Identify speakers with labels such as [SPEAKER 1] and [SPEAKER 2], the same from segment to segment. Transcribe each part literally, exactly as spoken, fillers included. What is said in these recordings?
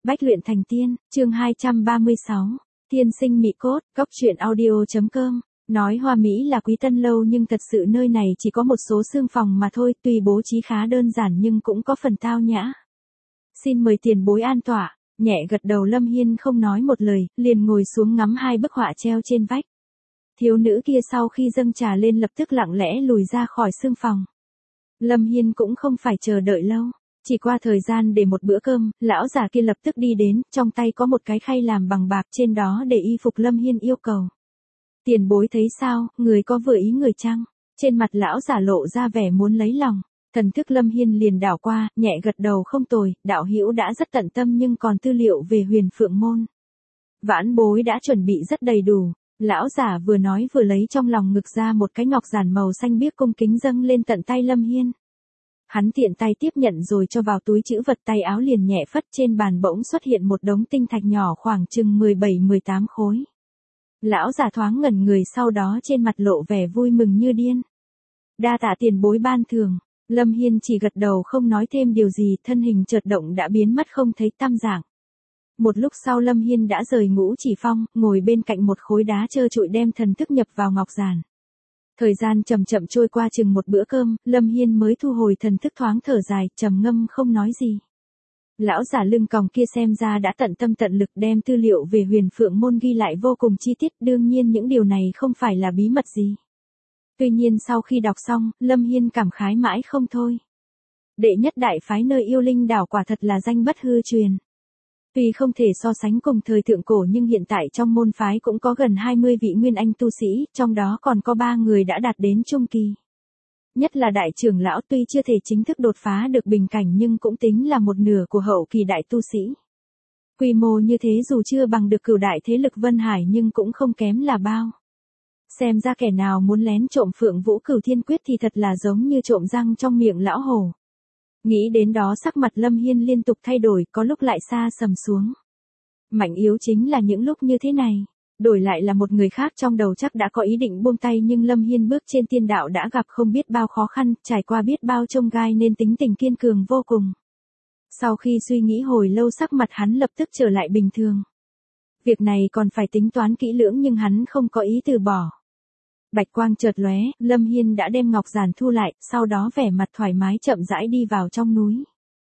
[SPEAKER 1] Bách luyện thành tiên, chương hai trăm ba mươi sáu, Tiên sinh mị cốt, góc truyện audio.com. Nói Hoa Mỹ là quý tân lâu nhưng thật sự nơi này chỉ có một số xương phòng mà thôi, tuy bố trí khá đơn giản nhưng cũng có phần tao nhã. Xin mời tiền bối an tọa, nhẹ gật đầu Lâm Hiên không nói một lời, liền ngồi xuống ngắm hai bức họa treo trên vách. Thiếu nữ kia sau khi dâng trà lên lập tức lặng lẽ lùi ra khỏi xương phòng. Lâm Hiên cũng không phải chờ đợi lâu. Chỉ qua thời gian để một bữa cơm, lão già kia lập tức đi đến, trong tay có một cái khay làm bằng bạc trên đó để y phục Lâm Hiên yêu cầu. Tiền bối thấy sao, người có vừa ý người chăng? Trên mặt lão già lộ ra vẻ muốn lấy lòng. Thần thức Lâm Hiên liền đảo qua, nhẹ gật đầu không tồi, đạo hữu đã rất tận tâm nhưng còn tư liệu về Huyền Phượng Môn. Vãn bối đã chuẩn bị rất đầy đủ. Lão giả vừa nói vừa lấy trong lòng ngực ra một cái ngọc giản màu xanh biếc cung kính dâng lên tận tay Lâm Hiên. Hắn tiện tay tiếp nhận rồi cho vào túi trữ vật, tay áo liền nhẹ phất, trên bàn bỗng xuất hiện một đống tinh thạch nhỏ khoảng chừng mười bảy mười tám khối. Lão già thoáng ngẩn người, sau đó trên mặt lộ vẻ vui mừng như điên. Đa tạ tiền bối ban thưởng. Lâm Hiên chỉ gật đầu không nói thêm điều gì, thân hình chợt động đã biến mất không thấy tăm dạng. Một lúc sau Lâm Hiên đã rời Ngũ Chỉ Phong, ngồi bên cạnh một khối đá trơ trụi đem thần thức nhập vào ngọc giản. Thời gian chậm chậm trôi qua chừng một bữa cơm, Lâm Hiên mới thu hồi thần thức, thoáng thở dài, trầm ngâm không nói gì. Lão giả lưng còng kia xem ra đã tận tâm tận lực đem tư liệu về Huyền Phượng Môn ghi lại vô cùng chi tiết, đương nhiên những điều này không phải là bí mật gì. Tuy nhiên sau khi đọc xong, Lâm Hiên cảm khái mãi không thôi. Đệ nhất đại phái nơi Yêu Linh đảo quả thật là danh bất hư truyền. Tuy không thể so sánh cùng thời thượng cổ nhưng hiện tại trong môn phái cũng có gần hai mươi vị nguyên anh tu sĩ, trong đó còn có ba người đã đạt đến trung kỳ. Nhất là đại trưởng lão tuy chưa thể chính thức đột phá được bình cảnh nhưng cũng tính là một nửa của hậu kỳ đại tu sĩ. Quy mô như thế dù chưa bằng được cửu đại thế lực Vân Hải nhưng cũng không kém là bao. Xem ra kẻ nào muốn lén trộm Phượng Vũ Cửu Thiên Quyết thì thật là giống như trộm răng trong miệng lão hổ. Nghĩ đến đó sắc mặt Lâm Hiên liên tục thay đổi, có lúc lại xa sầm xuống. Mạnh yếu chính là những lúc như thế này. Đổi lại là một người khác trong đầu chắc đã có ý định buông tay, nhưng Lâm Hiên bước trên tiên đạo đã gặp không biết bao khó khăn, trải qua biết bao chông gai nên tính tình kiên cường vô cùng. Sau khi suy nghĩ hồi lâu sắc mặt hắn lập tức trở lại bình thường. Việc này còn phải tính toán kỹ lưỡng nhưng hắn không có ý từ bỏ. Bạch quang chợt lóe, Lâm Hiên đã đem ngọc giản thu lại, sau đó vẻ mặt thoải mái chậm rãi đi vào trong núi.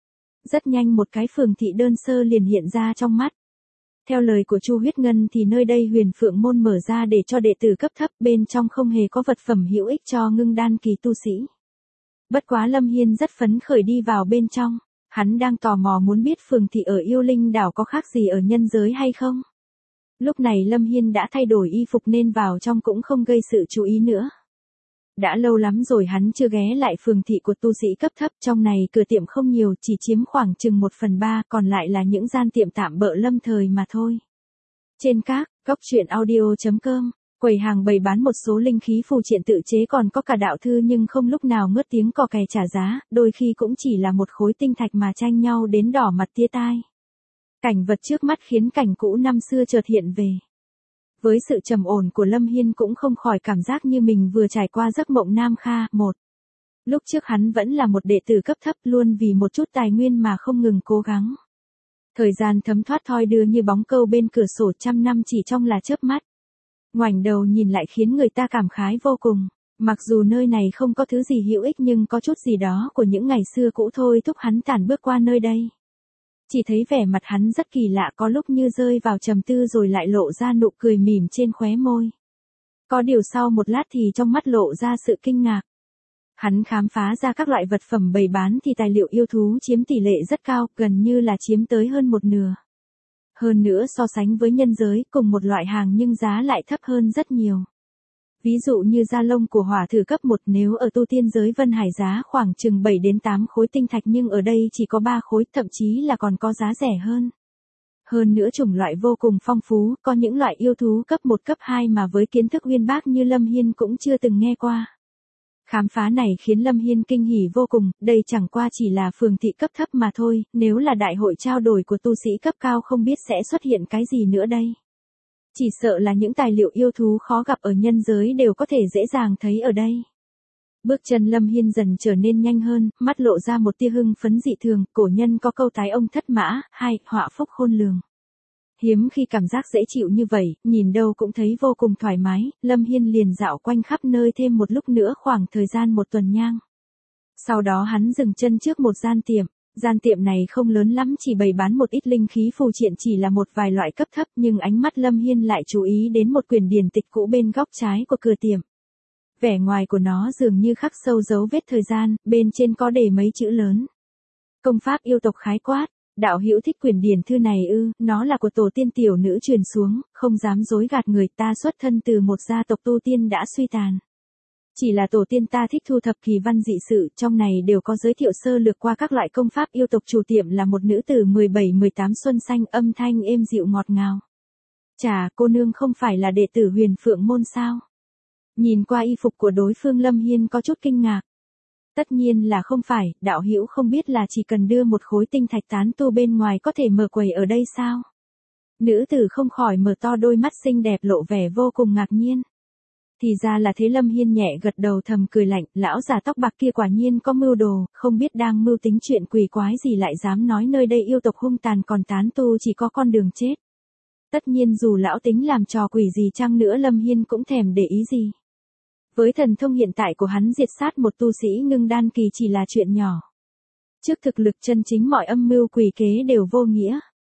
[SPEAKER 1] Rất nhanh một cái phường thị đơn sơ liền hiện ra trong mắt. Theo lời của Chu Huyết Ngân thì nơi đây Huyền Phượng Môn mở ra để cho đệ tử cấp thấp, bên trong không hề có vật phẩm hữu ích cho ngưng đan kỳ tu sĩ. Bất quá Lâm Hiên rất phấn khởi đi vào bên trong, hắn đang tò mò muốn biết phường thị ở Yêu Linh đảo có khác gì ở nhân giới hay không. Lúc này Lâm Hiên đã thay đổi y phục nên vào trong cũng không gây sự chú ý nữa. Đã lâu lắm rồi hắn chưa ghé lại phường thị của tu sĩ cấp thấp, trong này cửa tiệm không nhiều, chỉ chiếm khoảng chừng một phần ba, còn lại là những gian tiệm tạm bợ lâm thời mà thôi. Trên các, góc truyện audio.com, quầy hàng bày bán một số linh khí phù triện tự chế, còn có cả đạo thư nhưng không lúc nào ngớt tiếng cò kè trả giá, đôi khi cũng chỉ là một khối tinh thạch mà tranh nhau đến đỏ mặt tía tai. Cảnh vật trước mắt khiến cảnh cũ năm xưa chợt hiện về. Với sự trầm ổn của Lâm Hiên cũng không khỏi cảm giác như mình vừa trải qua giấc mộng Nam Kha. Một. Lúc trước hắn vẫn là một đệ tử cấp thấp, luôn vì một chút tài nguyên mà không ngừng cố gắng. Thời gian thấm thoát thoi đưa như bóng câu bên cửa sổ, trăm năm chỉ trong là chớp mắt. Ngoảnh đầu nhìn lại khiến người ta cảm khái vô cùng. Mặc dù nơi này không có thứ gì hữu ích nhưng có chút gì đó của những ngày xưa cũ thôi thúc hắn tản bước qua nơi đây. Chỉ thấy vẻ mặt hắn rất kỳ lạ, có lúc như rơi vào trầm tư rồi lại lộ ra nụ cười mỉm trên khóe môi. Có điều sau một lát thì trong mắt lộ ra sự kinh ngạc. Hắn khám phá ra các loại vật phẩm bày bán thì tài liệu yêu thú chiếm tỷ lệ rất cao, gần như là chiếm tới hơn một nửa. Hơn nữa so sánh với nhân giới, cùng một loại hàng nhưng giá lại thấp hơn rất nhiều. Ví dụ như da lông của hỏa thử cấp một nếu ở tu tiên giới Vân Hải giá khoảng chừng bảy đến tám khối tinh thạch nhưng ở đây chỉ có ba khối, thậm chí là còn có giá rẻ hơn. Hơn nữa chủng loại vô cùng phong phú, có những loại yêu thú cấp một cấp hai mà với kiến thức uyên bác như Lâm Hiên cũng chưa từng nghe qua. Khám phá này khiến Lâm Hiên kinh hỉ vô cùng, đây chẳng qua chỉ là phường thị cấp thấp mà thôi, nếu là đại hội trao đổi của tu sĩ cấp cao không biết sẽ xuất hiện cái gì nữa đây. Chỉ sợ là những tài liệu yêu thú khó gặp ở nhân giới đều có thể dễ dàng thấy ở đây. Bước chân Lâm Hiên dần trở nên nhanh hơn, mắt lộ ra một tia hưng phấn dị thường, cổ nhân có câu tái ông thất mã, hai, họa phúc khôn lường. Hiếm khi cảm giác dễ chịu như vậy, nhìn đâu cũng thấy vô cùng thoải mái, Lâm Hiên liền dạo quanh khắp nơi thêm một lúc nữa khoảng thời gian một tuần nhang. Sau đó hắn dừng chân trước một gian tiệm. Gian tiệm này không lớn lắm, chỉ bày bán một ít linh khí phù triện, chỉ là một vài loại cấp thấp, nhưng ánh mắt Lâm Hiên lại chú ý đến một quyển điển tịch cũ bên góc trái của cửa tiệm. Vẻ ngoài của nó dường như khắc sâu dấu vết thời gian, bên trên có để mấy chữ lớn. Công pháp yêu tộc khái quát. Đạo hữu thích quyển điển thư này ư? Nó là của tổ tiên tiểu nữ truyền xuống, không dám dối gạt người, ta xuất thân từ một gia tộc tu tiên đã suy tàn. Chỉ là tổ tiên ta thích thu thập kỳ văn dị sự, trong này đều có giới thiệu sơ lược qua các loại công pháp yêu tộc. Chủ tiệm là một nữ tử mười bảy mười tám xuân xanh, âm thanh êm dịu ngọt ngào. Chà, cô nương không phải là đệ tử Huyền Phượng môn sao? Nhìn qua y phục của đối phương, Lâm Hiên có chút kinh ngạc. Tất nhiên là không phải, đạo hữu không biết là chỉ cần đưa một khối tinh thạch tán tu bên ngoài có thể mở quầy ở đây sao? Nữ tử không khỏi mở to đôi mắt xinh đẹp lộ vẻ vô cùng ngạc nhiên. Thì ra là thế, Lâm Hiên nhẹ gật đầu thầm cười lạnh, lão già tóc bạc kia quả nhiên có mưu đồ, không biết đang mưu tính chuyện quỷ quái gì lại dám nói nơi đây yêu tộc hung tàn, còn tán tu chỉ có con đường chết. Tất nhiên dù lão tính làm trò quỷ gì chăng nữa, Lâm Hiên cũng thèm để ý gì. Với thần thông hiện tại của hắn, diệt sát một tu sĩ ngưng đan kỳ chỉ là chuyện nhỏ. Trước thực lực chân chính, mọi âm mưu quỷ kế đều vô nghĩa.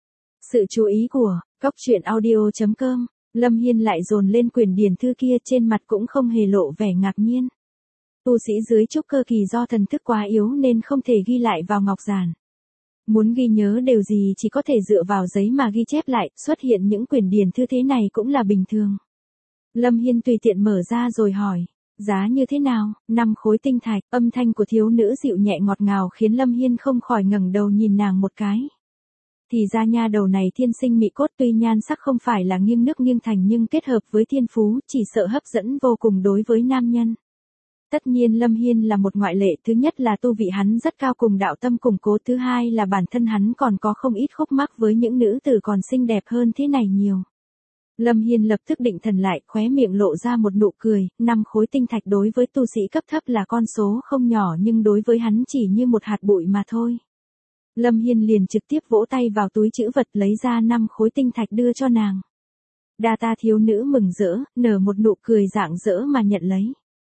[SPEAKER 1] Sự chú ý của Cốc Truyện Audio chấm com, Lâm Hiên lại dồn lên quyển điển thư kia, trên mặt cũng không hề lộ vẻ ngạc nhiên. Tu sĩ dưới trúc cơ kỳ do thần thức quá yếu nên không thể ghi lại vào ngọc giản. Muốn ghi nhớ điều gì chỉ có thể dựa vào giấy mà ghi chép lại, xuất hiện những quyển điển thư thế này cũng là bình thường. Lâm Hiên tùy tiện mở ra rồi hỏi, giá như thế nào? Năm khối tinh thạch. Âm thanh của thiếu nữ dịu nhẹ ngọt ngào khiến Lâm Hiên không khỏi ngẩng đầu nhìn nàng một cái. Thì ra nha đầu này thiên sinh mị cốt, tuy nhan sắc không phải là nghiêng nước nghiêng thành nhưng kết hợp với thiên phú, chỉ sợ hấp dẫn vô cùng đối với nam nhân. Tất nhiên Lâm Hiên là một ngoại lệ, thứ nhất là tu vị hắn rất cao cùng đạo tâm củng cố, thứ hai là bản thân hắn còn có không ít khúc mắc với những nữ tử còn xinh đẹp hơn thế này nhiều. Lâm Hiên lập tức định thần lại, khóe miệng lộ ra một nụ cười, năm khối tinh thạch đối với tu sĩ cấp thấp là con số không nhỏ, nhưng đối với hắn chỉ như một hạt bụi mà thôi. Lâm Hiên liền trực tiếp vỗ tay vào túi trữ vật, lấy ra năm khối tinh thạch đưa cho nàng. Đa ta. Thiếu nữ mừng rỡ, nở một nụ cười rạng rỡ mà nhận lấy.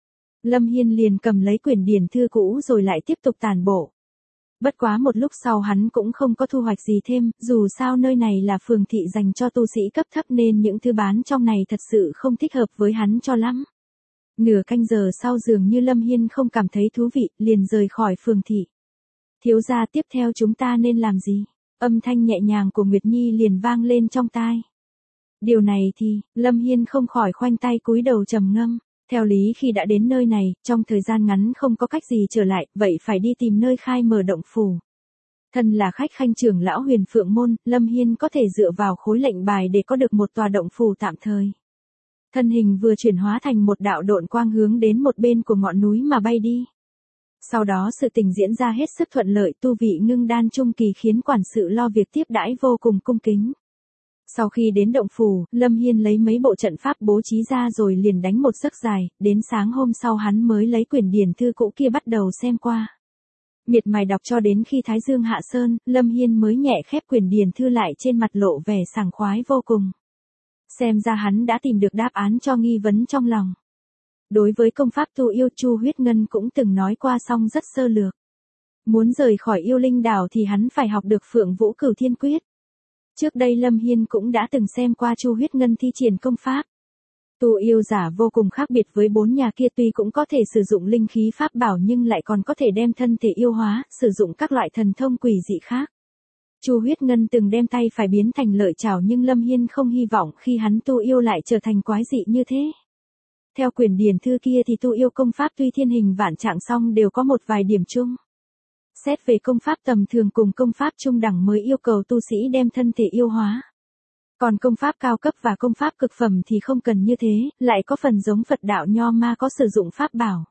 [SPEAKER 1] Lâm Hiên liền cầm lấy quyển điển thư cũ rồi lại tiếp tục tản bộ. Bất quá một lúc sau hắn cũng không có thu hoạch gì thêm, dù sao nơi này là phường thị dành cho tu sĩ cấp thấp nên những thứ bán trong này thật sự không thích hợp với hắn cho lắm. Nửa canh giờ sau, dường như Lâm Hiên không cảm thấy thú vị, liền rời khỏi phường thị. Thiếu gia, tiếp theo chúng ta nên làm gì? Âm thanh nhẹ nhàng của Nguyệt Nhi liền vang lên trong tai. Điều này thì, Lâm Hiên không khỏi khoanh tay cúi đầu trầm ngâm. Theo lý khi đã đến nơi này, trong thời gian ngắn không có cách gì trở lại, vậy phải đi tìm nơi khai mở động phủ. Thân là khách khanh trưởng lão Huyền Phượng môn, Lâm Hiên có thể dựa vào khối lệnh bài để có được một tòa động phủ tạm thời. Thân hình vừa chuyển hóa thành một đạo độn quang hướng đến một bên của ngọn núi mà bay đi. Sau đó sự tình diễn ra hết sức thuận lợi, tu vị ngưng đan trung kỳ khiến quản sự lo việc tiếp đãi vô cùng cung kính. Sau khi đến động phủ, Lâm Hiên lấy mấy bộ trận pháp bố trí ra rồi liền đánh một giấc dài, đến sáng hôm sau hắn mới lấy quyển điển thư cũ kia bắt đầu xem qua. Miệt mài đọc cho đến khi thái dương hạ sơn, Lâm Hiên mới nhẹ khép quyển điển thư lại, trên mặt lộ vẻ sảng khoái vô cùng. Xem ra hắn đã tìm được đáp án cho nghi vấn trong lòng. Đối với công pháp tu yêu, Chu Huyết Ngân cũng từng nói qua xong rất sơ lược. Muốn rời khỏi yêu linh đảo thì hắn phải học được Phượng Vũ Cửu Thiên Quyết. Trước đây Lâm Hiên cũng đã từng xem qua Chu Huyết Ngân thi triển công pháp. Tu yêu giả vô cùng khác biệt với bốn nhà kia, tuy cũng có thể sử dụng linh khí pháp bảo nhưng lại còn có thể đem thân thể yêu hóa, sử dụng các loại thần thông quỷ dị khác. Chu Huyết Ngân từng đem tay phải biến thành lợi chảo, nhưng Lâm Hiên không hy vọng khi hắn tu yêu lại trở thành quái dị như thế. Theo quyển điển thư kia thì tu yêu công pháp tuy thiên hình vạn trạng song đều có một vài điểm chung. Xét về công pháp tầm thường cùng công pháp trung đẳng mới yêu cầu tu sĩ đem thân thể yêu hóa. Còn công pháp cao cấp và công pháp cực phẩm thì không cần như thế, lại có phần giống Phật đạo nho ma có sử dụng pháp bảo.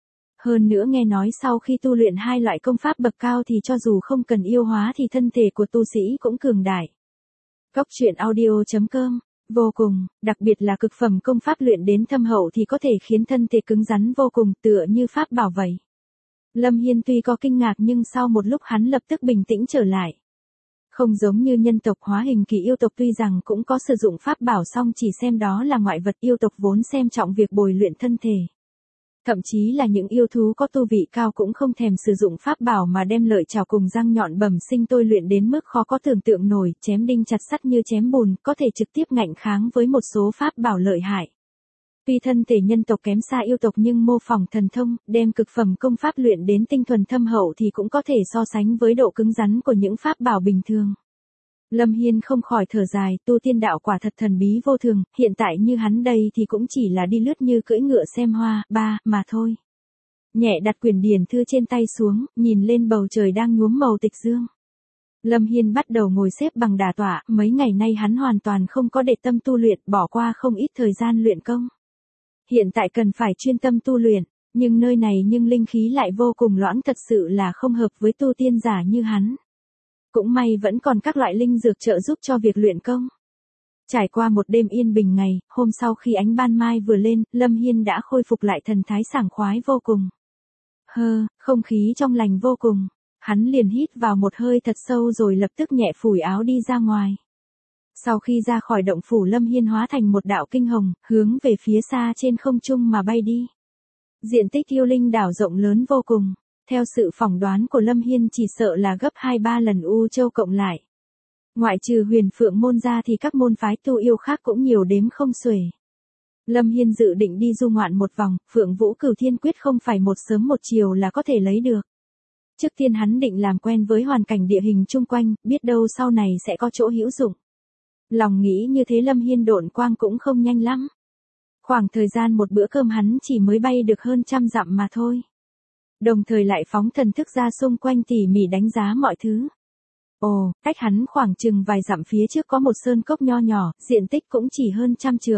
[SPEAKER 1] Hơn nữa nghe nói sau khi tu luyện hai loại công pháp bậc cao thì cho dù không cần yêu hóa thì thân thể của tu sĩ cũng cường đại. Cốc Truyện Audio chấm com Vô cùng, đặc biệt là cực phẩm công pháp luyện đến thâm hậu thì có thể khiến thân thể cứng rắn vô cùng, tựa như pháp bảo vậy. Lâm Hiên tuy có kinh ngạc nhưng sau một lúc hắn lập tức bình tĩnh trở lại. Không giống như nhân tộc hóa hình kỳ yêu tộc tuy rằng cũng có sử dụng pháp bảo song chỉ xem đó là ngoại vật, yêu tộc vốn xem trọng việc bồi luyện thân thể. Thậm chí là những yêu thú có tu vị cao cũng không thèm sử dụng pháp bảo mà đem lợi chảo cùng răng nhọn bẩm sinh tôi luyện đến mức khó có tưởng tượng nổi, chém đinh chặt sắt như chém bùn, có thể trực tiếp ngạnh kháng với một số pháp bảo lợi hại. Tuy thân thể nhân tộc kém xa yêu tộc nhưng mô phỏng thần thông, đem cực phẩm công pháp luyện đến tinh thuần thâm hậu thì cũng có thể so sánh với độ cứng rắn của những pháp bảo bình thường. Lâm Hiên không khỏi thở dài, tu tiên đạo quả thật thần bí vô thường, hiện tại như hắn đây thì cũng chỉ là đi lướt như cưỡi ngựa xem hoa, ba, mà thôi. Nhẹ đặt quyển điển thư trên tay xuống, nhìn lên bầu trời đang nhuốm màu tịch dương. Lâm Hiên bắt đầu ngồi xếp bằng đả tọa, mấy ngày nay hắn hoàn toàn không có để tâm tu luyện, bỏ qua không ít thời gian luyện công. Hiện tại cần phải chuyên tâm tu luyện, nhưng nơi này nhưng linh khí lại vô cùng loãng, thật sự là không hợp với tu tiên giả như hắn. Cũng may vẫn còn các loại linh dược trợ giúp cho việc luyện công. Trải qua một đêm yên bình ngày, hôm sau khi ánh ban mai vừa lên, Lâm Hiên đã khôi phục lại thần thái sảng khoái vô cùng. Hơ, không khí trong lành vô cùng. Hắn liền hít vào một hơi thật sâu rồi lập tức nhẹ phủi áo đi ra ngoài. Sau khi ra khỏi động phủ, Lâm Hiên hóa thành một đạo kinh hồng, hướng về phía xa trên không trung mà bay đi. Diện tích yêu linh đảo rộng lớn vô cùng. Theo sự phỏng đoán của Lâm Hiên chỉ sợ là gấp hai ba lần U Châu cộng lại. Ngoại trừ Huyền Phượng môn ra thì các môn phái tu yêu khác cũng nhiều đếm không xuể. Lâm Hiên dự định đi du ngoạn một vòng, Phượng Vũ Cửu Thiên Quyết không phải một sớm một chiều là có thể lấy được. Trước tiên hắn định làm quen với hoàn cảnh địa hình chung quanh, biết đâu sau này sẽ có chỗ hữu dụng. Lòng nghĩ như thế Lâm Hiên độn quang cũng không nhanh lắm. Khoảng thời gian một bữa cơm hắn chỉ mới bay được hơn trăm dặm mà thôi. Đồng thời lại phóng thần thức ra xung quanh tỉ mỉ đánh giá mọi thứ. Ồ, cách hắn khoảng chừng vài dặm phía trước có một sơn cốc nho nhỏ, diện tích cũng chỉ hơn trăm trượng.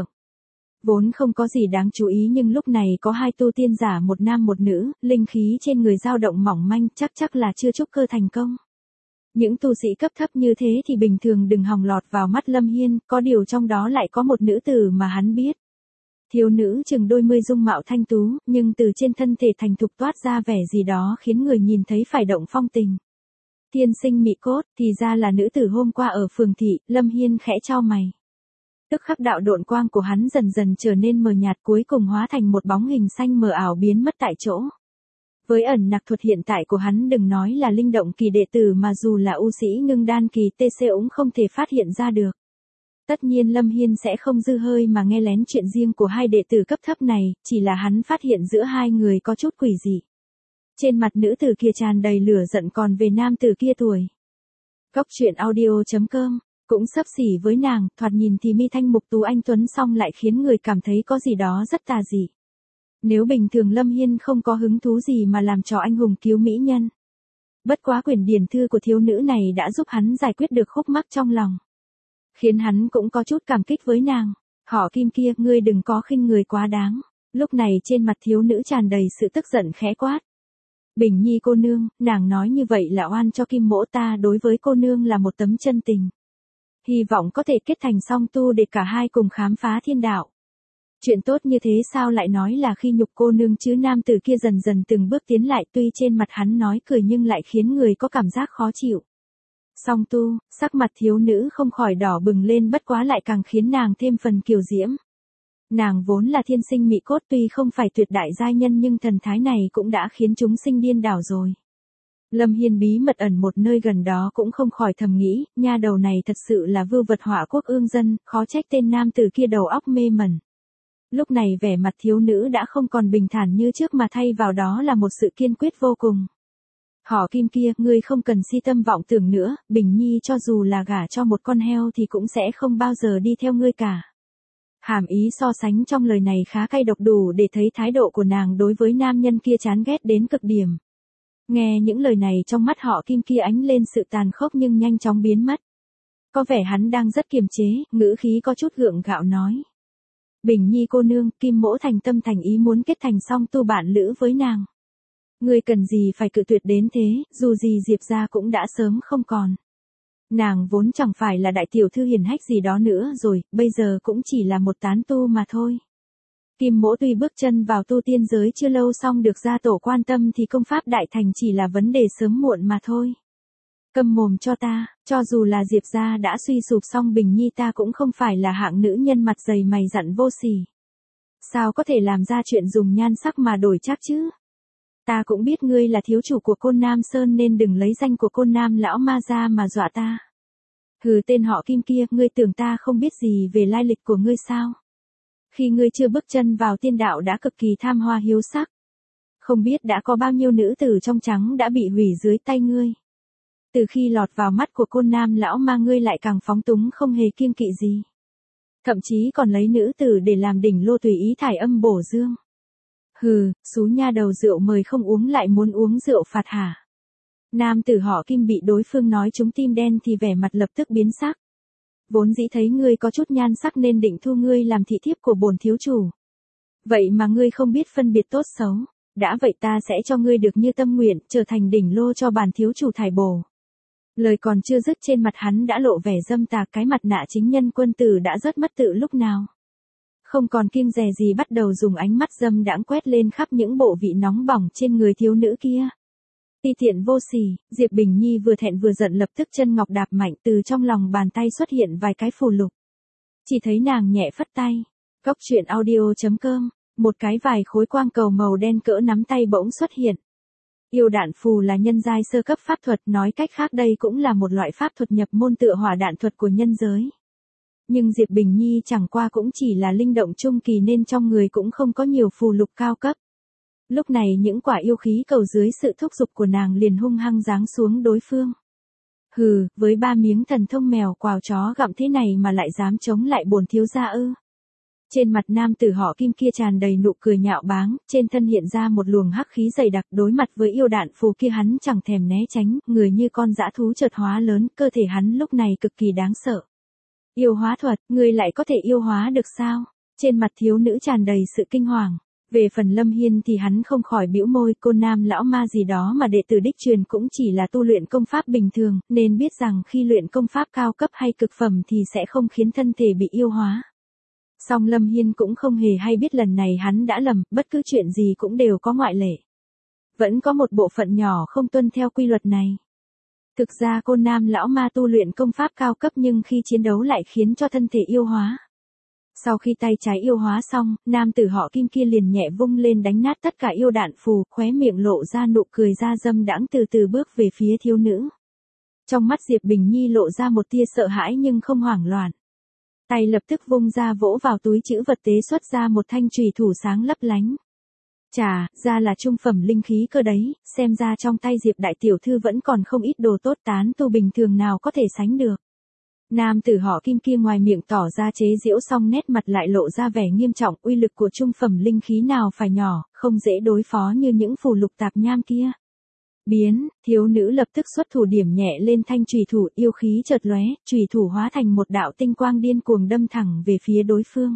[SPEAKER 1] Vốn không có gì đáng chú ý nhưng lúc này có hai tu tiên giả, một nam một nữ, linh khí trên người dao động mỏng manh, chắc chắc là chưa trúc cơ thành công. Những tu sĩ cấp thấp như thế thì bình thường đừng hòng lọt vào mắt Lâm Hiên, có điều trong đó lại có một nữ tử mà hắn biết. Thiếu nữ chừng đôi mươi, dung mạo thanh tú, nhưng từ trên thân thể thành thục toát ra vẻ gì đó khiến người nhìn thấy phải động phong tình. Tiên sinh Mị Cốt, thì ra là nữ tử hôm qua ở phường thị. Lâm Hiên khẽ chau mày. Tức khắc đạo độn quang của hắn dần dần trở nên mờ nhạt, cuối cùng hóa thành một bóng hình xanh mờ ảo biến mất tại chỗ. Với ẩn nặc thuật hiện tại của hắn, đừng nói là linh động kỳ đệ tử mà dù là u sĩ ngưng đan kỳ tê xê cũng không thể phát hiện ra được. Tất nhiên Lâm Hiên sẽ không dư hơi mà nghe lén chuyện riêng của hai đệ tử cấp thấp này, chỉ là hắn phát hiện giữa hai người có chút quỷ dị. Trên mặt nữ tử kia tràn đầy lửa giận, còn về nam tử kia tuổi. Góc truyện audio chấm com, cũng xấp xỉ với nàng, thoạt nhìn thì mi thanh mục tú anh tuấn song lại khiến người cảm thấy có gì đó rất tà dị. Nếu bình thường Lâm Hiên không có hứng thú gì mà làm trò anh hùng cứu mỹ nhân. Bất quá quyển điển thư của thiếu nữ này đã giúp hắn giải quyết được khúc mắc trong lòng. Khiến hắn cũng có chút cảm kích với nàng. Họ Kim kia, ngươi đừng có khinh người quá đáng. Lúc này trên mặt thiếu nữ tràn đầy sự tức giận, khẽ quát. Bình Nhi cô nương, nàng nói như vậy là oan cho Kim mỗ ta, đối với cô nương là một tấm chân tình. Hy vọng có thể kết thành song tu để cả hai cùng khám phá thiên đạo. Chuyện tốt như thế sao lại nói là khi nhục cô nương chứ? Nam tử kia dần dần từng bước tiến lại, tuy trên mặt hắn nói cười nhưng lại khiến người có cảm giác khó chịu. Song tu, sắc mặt thiếu nữ không khỏi đỏ bừng lên, bất quá lại càng khiến nàng thêm phần kiều diễm. Nàng vốn là thiên sinh Mị Cốt, tuy không phải tuyệt đại giai nhân nhưng thần thái này cũng đã khiến chúng sinh điên đảo rồi. Lâm Hiên bí mật ẩn một nơi gần đó cũng không khỏi thầm nghĩ, nha đầu này thật sự là vưu vật họa quốc ương dân, khó trách tên nam tử kia đầu óc mê mẩn. Lúc này vẻ mặt thiếu nữ đã không còn bình thản như trước mà thay vào đó là một sự kiên quyết vô cùng. Họ Kim kia, ngươi không cần si tâm vọng tưởng nữa, Bình Nhi cho dù là gả cho một con heo thì cũng sẽ không bao giờ đi theo ngươi cả. Hàm ý so sánh trong lời này khá cay độc, đủ để thấy thái độ của nàng đối với nam nhân kia chán ghét đến cực điểm. Nghe những lời này, trong mắt họ Kim kia ánh lên sự tàn khốc nhưng nhanh chóng biến mất. Có vẻ hắn đang rất kiềm chế, ngữ khí có chút gượng gạo nói. Bình Nhi cô nương, Kim mỗ thành tâm thành ý muốn kết thành song tu bạn lữ với nàng. Ngươi cần gì phải cự tuyệt đến thế, dù gì Diệp gia cũng đã sớm không còn. Nàng vốn chẳng phải là đại tiểu thư hiền hách gì đó nữa rồi, bây giờ cũng chỉ là một tán tu mà thôi. Kim Mỗ tuy bước chân vào tu tiên giới chưa lâu xong được gia tổ quan tâm thì công pháp đại thành chỉ là vấn đề sớm muộn mà thôi. Câm mồm cho ta, cho dù là Diệp gia đã suy sụp xong Bình Nhi ta cũng không phải là hạng nữ nhân mặt dày mày dặn vô sỉ. Sao có thể làm ra chuyện dùng nhan sắc mà đổi chắc chứ? Ta cũng biết ngươi là thiếu chủ của Côn Nam Sơn nên đừng lấy danh của Côn Nam lão ma ra mà dọa ta. Hừ, tên họ Kim kia, ngươi tưởng ta không biết gì về lai lịch của ngươi sao? Khi ngươi chưa bước chân vào tiên đạo đã cực kỳ tham hoa hiếu sắc. Không biết đã có bao nhiêu nữ tử trong trắng đã bị hủy dưới tay ngươi. Từ khi lọt vào mắt của Côn Nam lão ma ngươi lại càng phóng túng không hề kiêng kỵ gì. Thậm chí còn lấy nữ tử để làm đỉnh lô tùy ý thải âm bổ dương. Hừ, xú nha đầu, rượu mời không uống lại muốn uống rượu phạt hả? Nam tử họ Kim bị đối phương nói trúng tim đen thì vẻ mặt lập tức biến sắc. Vốn dĩ thấy ngươi có chút nhan sắc nên định thu ngươi làm thị thiếp của bổn thiếu chủ. Vậy mà ngươi không biết phân biệt tốt xấu. Đã vậy ta sẽ cho ngươi được như tâm nguyện, trở thành đỉnh lô cho bản thiếu chủ thải bổ. Lời còn chưa dứt trên mặt hắn đã lộ vẻ dâm tà, cái mặt nạ chính nhân quân tử đã rớt mất tự lúc nào. Không còn kiêng dè gì bắt đầu dùng ánh mắt dâm đãng quét lên khắp những bộ vị nóng bỏng trên người thiếu nữ kia. Ti tiện vô sỉ, Diệp Bình Nhi vừa thẹn vừa giận lập tức chân ngọc đạp mạnh, từ trong lòng bàn tay xuất hiện vài cái phù lục. Chỉ thấy nàng nhẹ phất tay. Cốc truyện audio chấm com, một cái vài khối quang cầu màu đen cỡ nắm tay bỗng xuất hiện. Yêu đạn phù là nhân giai sơ cấp pháp thuật, nói cách khác đây cũng là một loại pháp thuật nhập môn tựa hỏa đạn thuật của nhân giới. Nhưng Diệp Bình Nhi chẳng qua cũng chỉ là linh động trung kỳ nên trong người cũng không có nhiều phù lục cao cấp. Lúc này những quả yêu khí cầu dưới sự thúc giục của nàng liền hung hăng giáng xuống đối phương. Hừ, với ba miếng thần thông mèo quào chó gặm thế này mà lại dám chống lại bổn thiếu gia ư? Trên mặt nam tử họ Kim kia tràn đầy nụ cười nhạo báng, trên thân hiện ra một luồng hắc khí dày đặc, đối mặt với yêu đạn phù kia hắn chẳng thèm né tránh, người như con dã thú chợt hóa lớn, cơ thể hắn lúc này cực kỳ đáng sợ. Yêu hóa thuật, ngươi lại có thể yêu hóa được sao? Trên mặt thiếu nữ tràn đầy sự kinh hoàng. Về phần Lâm Hiên thì hắn không khỏi bĩu môi, Côn Nam lão ma gì đó mà đệ tử đích truyền cũng chỉ là tu luyện công pháp bình thường, nên biết rằng khi luyện công pháp cao cấp hay cực phẩm thì sẽ không khiến thân thể bị yêu hóa. Song Lâm Hiên cũng không hề hay biết lần này hắn đã lầm, bất cứ chuyện gì cũng đều có ngoại lệ. Vẫn có một bộ phận nhỏ không tuân theo quy luật này. Thực ra Côn Nam lão ma tu luyện công pháp cao cấp nhưng khi chiến đấu lại khiến cho thân thể yêu hóa. Sau khi tay trái yêu hóa xong, nam tử họ Kim kia liền nhẹ vung lên đánh nát tất cả yêu đạn phù, khóe miệng lộ ra nụ cười da dâm đãng từ từ bước về phía thiếu nữ. Trong mắt Diệp Bình Nhi lộ ra một tia sợ hãi nhưng không hoảng loạn. Tay lập tức vung ra vỗ vào túi trữ vật tế xuất ra một thanh chùy thủ sáng lấp lánh. Chà, ra là trung phẩm linh khí cơ đấy, xem ra trong tay Diệp đại tiểu thư vẫn còn không ít đồ tốt, tán tu bình thường nào có thể sánh được. Nam tử họ Kim kia ngoài miệng tỏ ra chế giễu xong nét mặt lại lộ ra vẻ nghiêm trọng, uy lực của trung phẩm linh khí nào phải nhỏ, không dễ đối phó như những phù lục tạp nham kia. Biến, thiếu nữ lập tức xuất thủ điểm nhẹ lên thanh chùy thủ, yêu khí chợt lóe, chùy thủ hóa thành một đạo tinh quang điên cuồng đâm thẳng về phía đối phương.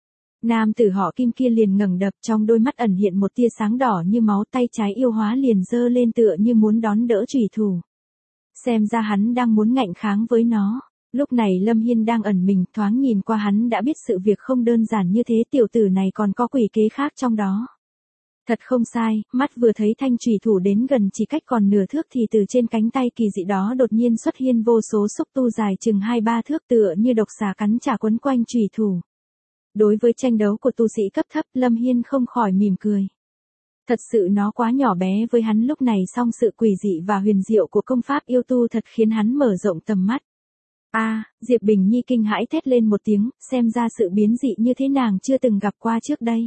[SPEAKER 1] Nam tử họ Kim kia liền ngẩng đập, trong đôi mắt ẩn hiện một tia sáng đỏ như máu, tay trái yêu hóa liền giơ lên tựa như muốn đón đỡ chùy thủ. Xem ra hắn đang muốn ngạnh kháng với nó. Lúc này Lâm Hiên đang ẩn mình, thoáng nhìn qua hắn đã biết sự việc không đơn giản như thế, tiểu tử này còn có quỷ kế khác trong đó. Thật không sai, mắt vừa thấy thanh chùy thủ đến gần chỉ cách còn nửa thước thì từ trên cánh tay kỳ dị đó đột nhiên xuất hiện vô số xúc tu dài chừng hai ba thước tựa như độc xà cắn trả quấn quanh chùy thủ. Đối với tranh đấu của tu sĩ cấp thấp, Lâm Hiên không khỏi mỉm cười. Thật sự nó quá nhỏ bé với hắn lúc này, song sự quỷ dị và huyền diệu của công pháp yêu tu thật khiến hắn mở rộng tầm mắt. A, à, Diệp Bình Nhi kinh hãi thét lên một tiếng, xem ra sự biến dị như thế nàng chưa từng gặp qua trước đây.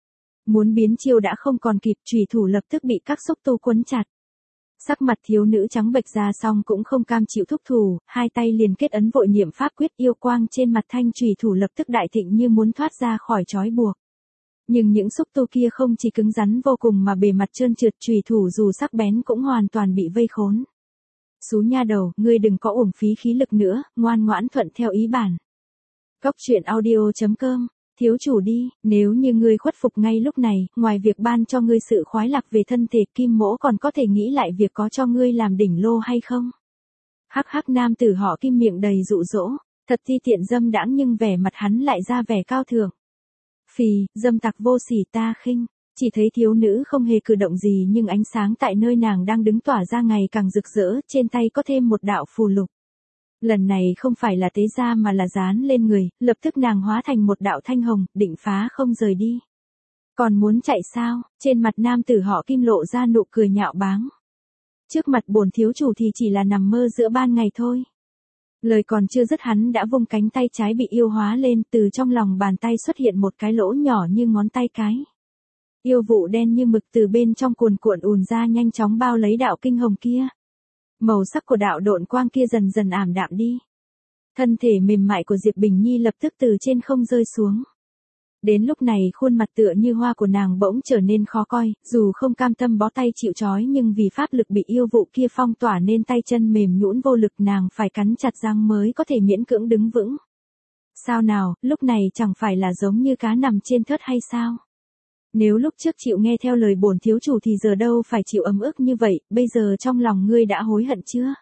[SPEAKER 1] Muốn biến chiêu đã không còn kịp, chùy thủ lập tức bị các xúc tu quấn chặt. Sắc mặt thiếu nữ trắng bệch ra xong cũng không cam chịu thúc thủ, hai tay liền kết ấn vội niệm pháp quyết, yêu quang trên mặt thanh chùy thủ lập tức đại thịnh như muốn thoát ra khỏi trói buộc. Nhưng những xúc tu kia không chỉ cứng rắn vô cùng mà bề mặt trơn trượt, chùy thủ dù sắc bén cũng hoàn toàn bị vây khốn. Xú nha đầu, ngươi đừng có uổng phí khí lực nữa, ngoan ngoãn thuận theo ý bản. Cốc truyện audio chấm com, thiếu chủ đi, nếu như ngươi khuất phục ngay lúc này, ngoài việc ban cho ngươi sự khoái lạc về thân thể, Kim Mỗ còn có thể nghĩ lại việc có cho ngươi làm đỉnh lô hay không? Hắc hắc, nam tử họ Kim miệng đầy dụ dỗ, thật ti tiện dâm đãng nhưng vẻ mặt hắn lại ra vẻ cao thượng. Phì, dâm tặc vô sỉ ta khinh. Chỉ thấy thiếu nữ không hề cử động gì nhưng ánh sáng tại nơi nàng đang đứng tỏa ra ngày càng rực rỡ, trên tay có thêm một đạo phù lục. Lần này không phải là tế ra mà là dán lên người, lập tức nàng hóa thành một đạo thanh hồng, định phá không rời đi. Còn muốn chạy sao? Trên mặt nam tử họ Kim lộ ra nụ cười nhạo báng. Trước mặt bổn thiếu chủ thì chỉ là nằm mơ giữa ban ngày thôi. Lời còn chưa dứt hắn đã vung cánh tay trái bị yêu hóa lên, từ trong lòng bàn tay xuất hiện một cái lỗ nhỏ như ngón tay cái. Yêu vụ đen như mực từ bên trong cuồn cuộn ùn ra nhanh chóng bao lấy đạo kinh hồng kia. Màu sắc của đạo độn quang kia dần dần ảm đạm đi. Thân thể mềm mại của Diệp Bình Nhi lập tức từ trên không rơi xuống. Đến lúc này khuôn mặt tựa như hoa của nàng bỗng trở nên khó coi, dù không cam tâm bó tay chịu trói nhưng vì pháp lực bị yêu vụ kia phong tỏa nên tay chân mềm nhũn vô lực, nàng phải cắn chặt răng mới có thể miễn cưỡng đứng vững. Sao nào, lúc này chẳng phải là giống như cá nằm trên thớt hay sao? Nếu lúc trước chịu nghe theo lời bổn thiếu chủ thì giờ đâu phải chịu ấm ức như vậy, bây giờ trong lòng ngươi đã hối hận chưa?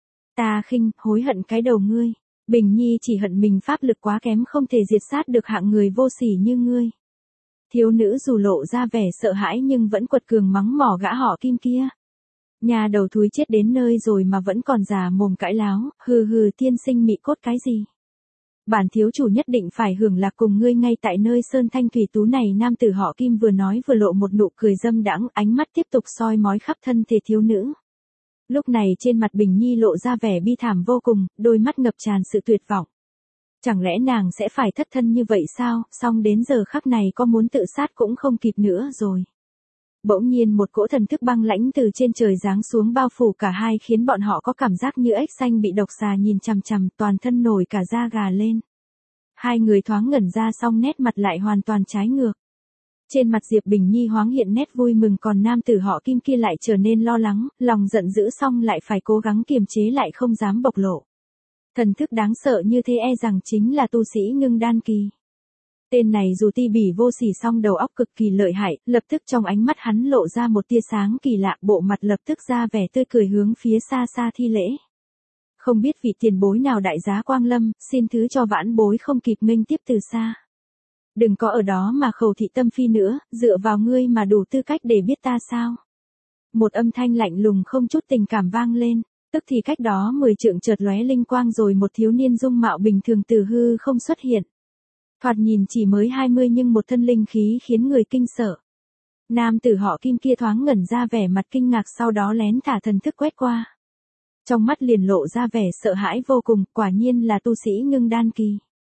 [SPEAKER 1] Ta khinh, hối hận cái đầu ngươi. Bình Nhi chỉ hận mình pháp lực quá kém không thể diệt sát được hạng người vô sỉ như ngươi. Thiếu nữ dù lộ ra vẻ sợ hãi nhưng vẫn quật cường mắng mỏ gã họ Kim kia. Nhà đầu thúi chết đến nơi rồi mà vẫn còn già mồm cãi láo, hừ hừ, tiên sinh mị cốt cái gì? Bản thiếu chủ nhất định phải hưởng lạc cùng ngươi ngay tại nơi sơn thanh thủy tú này. Nam tử họ Kim vừa nói vừa lộ một nụ cười dâm đãng, ánh mắt tiếp tục soi mói khắp thân thể thiếu nữ. Lúc này trên mặt Bình Nhi lộ ra vẻ bi thảm vô cùng, đôi mắt ngập tràn sự tuyệt vọng. Chẳng lẽ nàng sẽ phải thất thân như vậy sao? Xong đến giờ khắc này có muốn tự sát cũng không kịp nữa rồi. Bỗng nhiên một cỗ thần thức băng lãnh từ trên trời giáng xuống bao phủ cả hai, khiến bọn họ có cảm giác như ếch xanh bị độc xà nhìn chằm chằm, toàn thân nổi cả da gà lên. Hai người thoáng ngẩn ra xong nét mặt lại hoàn toàn trái ngược. Trên mặt Diệp Bình Nhi hoáng hiện nét vui mừng, còn nam tử họ Kim kia lại trở nên lo lắng, lòng giận dữ xong lại phải cố gắng kiềm chế lại không dám bộc lộ. Thần thức đáng sợ như thế e rằng chính là tu sĩ ngưng đan kỳ. Tên này dù ti bỉ vô sỉ song đầu óc cực kỳ lợi hại, lập tức trong ánh mắt hắn lộ ra một tia sáng kỳ lạ, bộ mặt lập tức ra vẻ tươi cười hướng phía xa xa thi lễ. Không biết vị tiền bối nào đại giá quang lâm, xin thứ cho vãn bối không kịp nghênh tiếp từ xa. Đừng có ở đó mà khẩu thị tâm phi nữa, dựa vào ngươi mà đủ tư cách để biết ta sao? Một âm thanh lạnh lùng không chút tình cảm vang lên, tức thì cách đó mười trượng chợt lóe linh quang rồi một thiếu niên dung mạo bình thường từ hư không xuất hiện. Thoạt nhìn chỉ mới hai mươi nhưng một thân linh khí khiến người kinh sợ. Nam tử họ Kim kia thoáng ngẩn ra vẻ mặt kinh ngạc, sau đó lén thả thần thức quét qua. Trong mắt liền lộ ra vẻ sợ hãi vô cùng, quả nhiên là tu sĩ ngưng đan kỳ.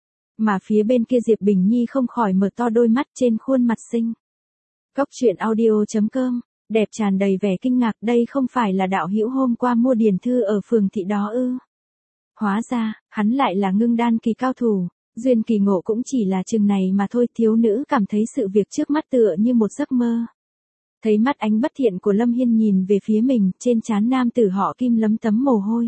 [SPEAKER 1] Mà phía bên kia Diệp Bình Nhi không khỏi mở to đôi mắt, trên khuôn mặt xinh. Cốc truyện audio chấm com, đẹp tràn đầy vẻ kinh ngạc, đây không phải là đạo hữu hôm qua mua điển thư ở phường thị đó ư? Hóa ra, hắn lại là ngưng đan kỳ cao thủ, duyên kỳ ngộ cũng chỉ là chừng này mà thôi. Thiếu nữ cảm thấy sự việc trước mắt tựa như một giấc mơ. Thấy mắt ánh bất thiện của Lâm Hiên nhìn về phía mình, trên trán nam tử họ Kim lấm tấm mồ hôi.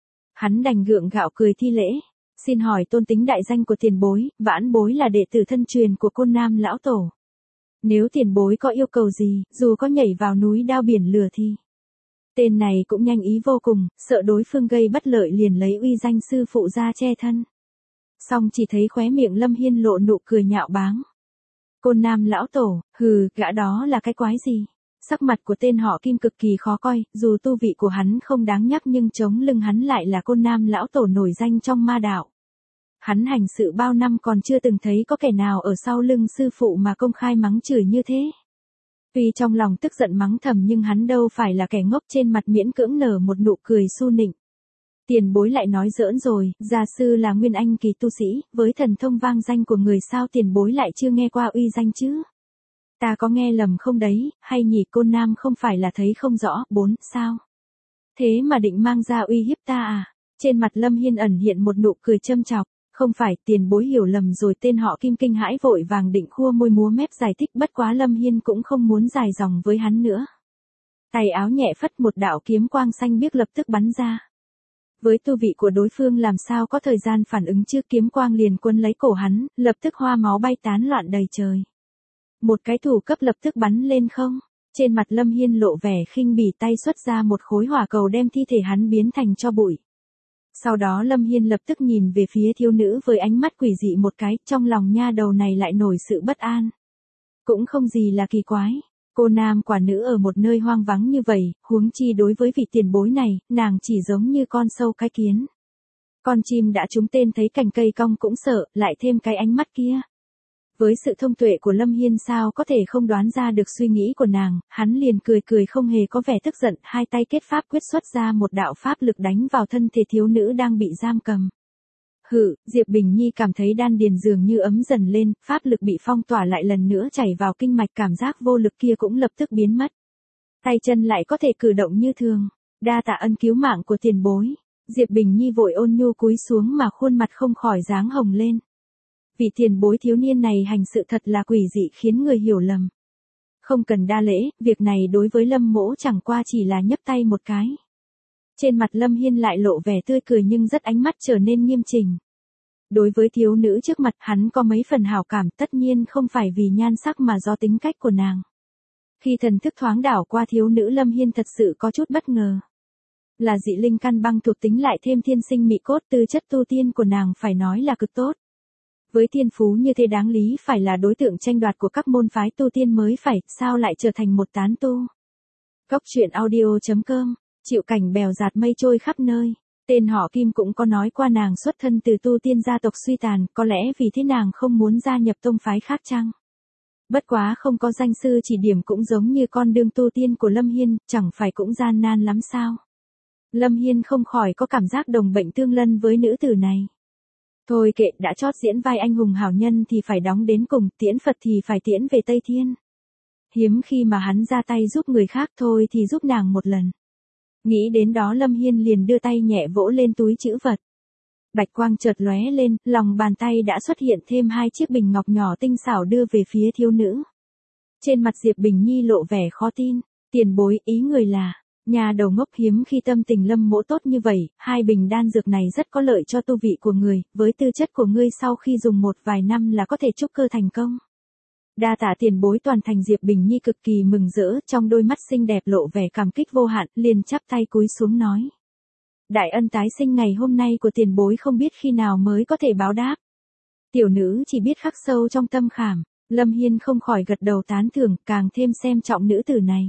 [SPEAKER 1] Hắn đành gượng gạo cười thi lễ. Xin hỏi tôn tính đại danh của tiền bối, vãn bối là đệ tử thân truyền của Côn Nam lão tổ. Nếu tiền bối có yêu cầu gì, dù có nhảy vào núi đao biển lửa thì. Tên này cũng nhanh ý vô cùng, sợ đối phương gây bất lợi liền lấy uy danh sư phụ ra che thân. Xong chỉ thấy khóe miệng Lâm Hiên lộ nụ cười nhạo báng. Côn Nam lão tổ, hừ, gã đó là cái quái gì? Sắc mặt của tên họ Kim cực kỳ khó coi, dù tu vị của hắn không đáng nhắc nhưng chống lưng hắn lại là Côn Nam lão tổ nổi danh trong ma đạo. Hắn hành sự bao năm còn chưa từng thấy có kẻ nào ở sau lưng sư phụ mà công khai mắng chửi như thế. Tuy trong lòng tức giận mắng thầm nhưng hắn đâu phải là kẻ ngốc, trên mặt miễn cưỡng nở một nụ cười su nịnh. Tiền bối lại nói giỡn rồi, gia sư là nguyên anh kỳ tu sĩ, với thần thông vang danh của người sao tiền bối lại chưa nghe qua uy danh chứ? Ta có nghe lầm không đấy, hay nhỉ? Côn Nam không phải là thấy không rõ, bốn, sao? Thế mà định mang ra uy hiếp ta à? Trên mặt Lâm Hiên ẩn hiện một nụ cười châm chọc. Không phải, tiền bối hiểu lầm rồi. Tên họ Kim kinh hãi vội vàng định khua môi múa mép giải thích, bất quá Lâm Hiên cũng không muốn dài dòng với hắn nữa. Tay áo nhẹ phất, một đạo kiếm quang xanh biếc lập tức bắn ra. Với tu vị của đối phương làm sao có thời gian phản ứng chứ, kiếm quang liền quấn lấy cổ hắn, lập tức hoa máu bay tán loạn đầy trời. Một cái thủ cấp lập tức bắn lên không. Trên mặt Lâm Hiên lộ vẻ khinh bỉ, tay xuất ra một khối hỏa cầu đem thi thể hắn biến thành tro bụi. Sau đó Lâm Hiên lập tức nhìn về phía thiếu nữ với ánh mắt quỷ dị một cái, trong lòng nha đầu này lại nổi sự bất an. Cũng không gì là kỳ quái. Cô nam quả nữ ở một nơi hoang vắng như vậy, huống chi đối với vị tiền bối này, nàng chỉ giống như con sâu cái kiến. Con chim đã trúng tên thấy cành cây cong cũng sợ, lại thêm cái ánh mắt kia. Với sự thông tuệ của Lâm Hiên sao có thể không đoán ra được suy nghĩ của nàng, hắn liền cười cười không hề có vẻ tức giận, hai tay kết pháp quyết xuất ra một đạo pháp lực đánh vào thân thể thiếu nữ đang bị giam cầm. Hự, Diệp Bình Nhi cảm thấy đan điền dường như ấm dần lên, pháp lực bị phong tỏa lại lần nữa chảy vào kinh mạch, cảm giác vô lực kia cũng lập tức biến mất. Tay chân lại có thể cử động như thường, đa tạ ân cứu mạng của tiền bối. Diệp Bình Nhi vội ôn nhu cúi xuống mà khuôn mặt không khỏi dáng hồng lên. Vì tiền bối thiếu niên này hành sự thật là quỷ dị khiến người hiểu lầm. Không cần đa lễ, việc này đối với Lâm mỗ chẳng qua chỉ là nhấc tay một cái. Trên mặt Lâm Hiên lại lộ vẻ tươi cười nhưng rất ánh mắt trở nên nghiêm chỉnh. Đối với thiếu nữ trước mặt hắn có mấy phần hảo cảm, tất nhiên không phải vì nhan sắc mà do tính cách của nàng. Khi thần thức thoáng đảo qua thiếu nữ, Lâm Hiên thật sự có chút bất ngờ. Là dị linh căn băng thuộc tính lại thêm thiên sinh mị cốt, tư chất tu tiên của nàng phải nói là cực tốt. Với thiên phú như thế đáng lý phải là đối tượng tranh đoạt của các môn phái tu tiên mới phải, sao lại trở thành một tán tu. Góc truyện audio chấm com, chịu cảnh bèo dạt mây trôi khắp nơi. Tên họ Kim cũng có nói qua nàng xuất thân từ tu tiên gia tộc suy tàn, có lẽ vì thế nàng không muốn gia nhập tông phái khác chăng? Bất quá không có danh sư chỉ điểm cũng giống như con đường tu tiên của Lâm Hiên, chẳng phải cũng gian nan lắm sao? Lâm Hiên không khỏi có cảm giác đồng bệnh tương lân với nữ tử này. Thôi kệ, đã chót diễn vai anh hùng hảo nhân thì phải đóng đến cùng, tiễn Phật thì phải tiễn về Tây Thiên. Hiếm khi mà hắn ra tay giúp người khác, thôi thì giúp nàng một lần. Nghĩ đến đó Lâm Hiên liền đưa tay nhẹ vỗ lên túi trữ vật. Bạch quang chợt lóe lên, lòng bàn tay đã xuất hiện thêm hai chiếc bình ngọc nhỏ tinh xảo đưa về phía thiếu nữ. Trên mặt Diệp Bình Nhi lộ vẻ khó tin, tiền bối ý người là, nhà đầu ngốc, hiếm khi tâm tình Lâm mỗ tốt như vậy, hai bình đan dược này rất có lợi cho tu vị của người, với tư chất của ngươi sau khi dùng một vài năm là có thể trúc cơ thành công. Đa tạ tiền bối toàn thành. Diệp Bình Nhi cực kỳ mừng rỡ, trong đôi mắt xinh đẹp lộ vẻ cảm kích vô hạn, liền chắp tay cúi xuống nói. Đại ân tái sinh ngày hôm nay của tiền bối không biết khi nào mới có thể báo đáp. Tiểu nữ chỉ biết khắc sâu trong tâm khảm. Lâm Hiên không khỏi gật đầu tán thưởng, càng thêm xem trọng nữ tử này.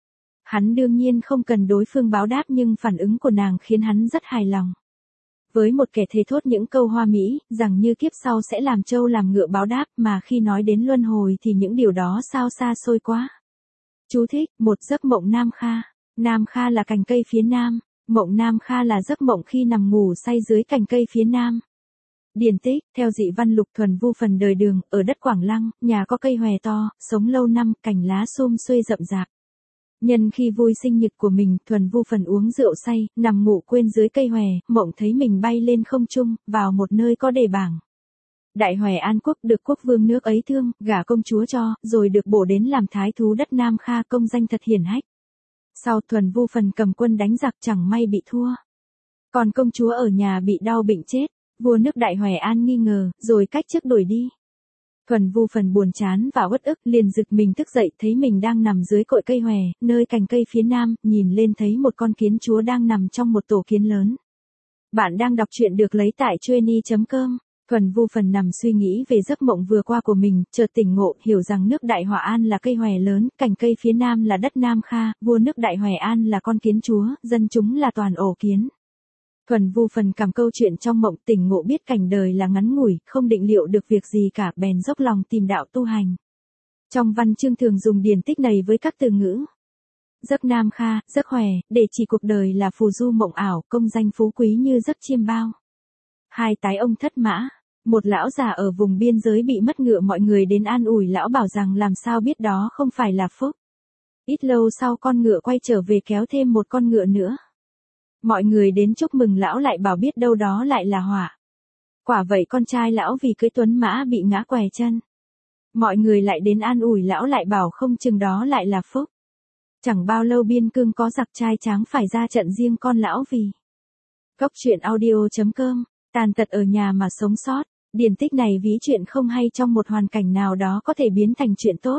[SPEAKER 1] Hắn đương nhiên không cần đối phương báo đáp nhưng phản ứng của nàng khiến hắn rất hài lòng. Với một kẻ thề thốt những câu hoa mỹ, rằng như kiếp sau sẽ làm trâu làm ngựa báo đáp, mà khi nói đến luân hồi thì những điều đó sao xa xôi quá. Chú thích, một giấc mộng Nam Kha. Nam Kha là cành cây phía nam. Mộng Nam Kha là giấc mộng khi nằm ngủ say dưới cành cây phía nam. Điển tích, theo dị văn Lục Thuần Vu phần đời Đường, ở đất Quảng Lăng, nhà có cây hòe to, sống lâu năm, cành lá xum xuê rậm rạp. Nhân khi vui sinh nhật của mình, Thuần Vu phần uống rượu say, nằm ngủ quên dưới cây hòe, mộng thấy mình bay lên không trung, vào một nơi có đề bảng. Đại Hòe An Quốc được quốc vương nước ấy thương, gả công chúa cho, rồi được bổ đến làm thái thú đất Nam Kha, công danh thật hiển hách. Sau Thuần Vu phần cầm quân đánh giặc chẳng may bị thua. Còn công chúa ở nhà bị đau bệnh chết, vua nước Đại Hòe An nghi ngờ, rồi cách chức đuổi đi. Thuần Vu phần buồn chán và uất ức, liền giật mình thức dậy, thấy mình đang nằm dưới cội cây hòe, nơi cành cây phía nam, nhìn lên thấy một con kiến chúa đang nằm trong một tổ kiến lớn. Bạn đang đọc truyện được lấy tại chueny chấm com. Thuần Vu phần nằm suy nghĩ về giấc mộng vừa qua của mình, chợt tỉnh ngộ, hiểu rằng nước Đại Hỏa An là cây hòe lớn, cành cây phía nam là đất Nam Kha, vua nước Đại Hòe An là con kiến chúa, dân chúng là toàn ổ kiến. Thuần Vu phần cảm câu chuyện trong mộng, tỉnh ngộ biết cảnh đời là ngắn ngủi, không định liệu được việc gì cả, bèn dốc lòng tìm đạo tu hành. Trong văn chương thường dùng điển tích này với các từ ngữ giấc Nam Kha, giấc hòe, để chỉ cuộc đời là phù du mộng ảo, công danh phú quý như giấc chiêm bao. Hai tái ông thất mã. Một lão già ở vùng biên giới bị mất ngựa, mọi người đến an ủi lão bảo rằng làm sao biết đó không phải là phúc. Ít lâu sau con ngựa quay trở về kéo thêm một con ngựa nữa. Mọi người đến chúc mừng lão lại bảo biết đâu đó lại là họa. Quả vậy con trai lão vì cưỡi tuấn mã bị ngã què chân. Mọi người lại đến an ủi lão lại bảo không chừng đó lại là phúc. Chẳng bao lâu biên cương có giặc trai tráng phải ra trận riêng con lão vì. Góc truyện audio chấm com, tàn tật ở nhà mà sống sót. Điển tích này ví chuyện không hay trong một hoàn cảnh nào đó có thể biến thành chuyện tốt.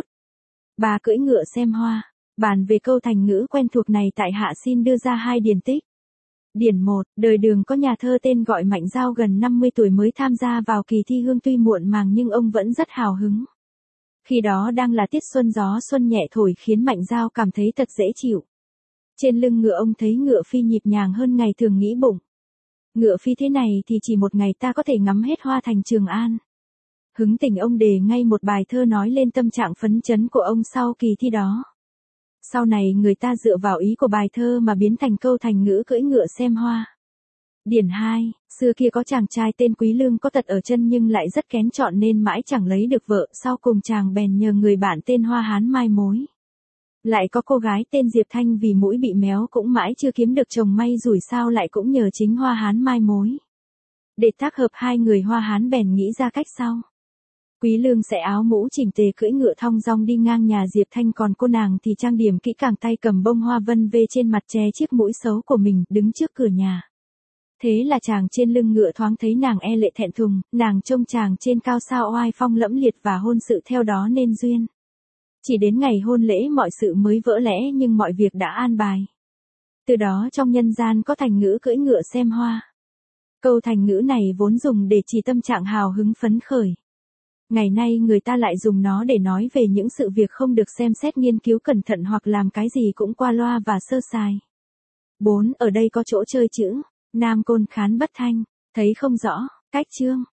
[SPEAKER 1] Bà cưỡi ngựa xem hoa. Bàn về câu thành ngữ quen thuộc này tại hạ xin đưa ra hai điển tích. Điển một, đời Đường có nhà thơ tên gọi Mạnh Dao gần năm mươi tuổi mới tham gia vào kỳ thi hương tuy muộn màng nhưng ông vẫn rất hào hứng. Khi đó đang là tiết xuân gió xuân nhẹ thổi khiến Mạnh Dao cảm thấy thật dễ chịu. Trên lưng ngựa ông thấy ngựa phi nhịp nhàng hơn ngày thường nghĩ bụng. Ngựa phi thế này thì chỉ một ngày ta có thể ngắm hết hoa thành Trường An. Hứng tình ông đề ngay một bài thơ nói lên tâm trạng phấn chấn của ông sau kỳ thi đó. Sau này người ta dựa vào ý của bài thơ mà biến thành câu thành ngữ cưỡi ngựa xem hoa. Điển hai, xưa kia có chàng trai tên Quý Lương có tật ở chân nhưng lại rất kén chọn nên mãi chẳng lấy được vợ, sau cùng chàng bèn nhờ người bạn tên Hoa Hán mai mối. Lại có cô gái tên Diệp Thanh vì mũi bị méo cũng mãi chưa kiếm được chồng may rủi sao lại cũng nhờ chính Hoa Hán mai mối. Để tác hợp hai người Hoa Hán bèn nghĩ ra cách sau. Quý Lương sẽ áo mũ chỉnh tề cưỡi ngựa thong dong đi ngang nhà Diệp Thanh còn cô nàng thì trang điểm kỹ càng tay cầm bông hoa vân vê trên mặt che chiếc mũi xấu của mình đứng trước cửa nhà. Thế là chàng trên lưng ngựa thoáng thấy nàng e lệ thẹn thùng, nàng trông chàng trên cao sao oai phong lẫm liệt và hôn sự theo đó nên duyên. Chỉ đến ngày hôn lễ mọi sự mới vỡ lẽ nhưng mọi việc đã an bài. Từ đó trong nhân gian có thành ngữ cưỡi ngựa xem hoa. Câu thành ngữ này vốn dùng để chỉ tâm trạng hào hứng phấn khởi. Ngày nay người ta lại dùng nó để nói về những sự việc không được xem xét nghiên cứu cẩn thận hoặc làm cái gì cũng qua loa và sơ sài. bốn. Ở đây có chỗ chơi chữ. Nam Côn Khán Bất Thanh. Thấy không rõ. Cách chương.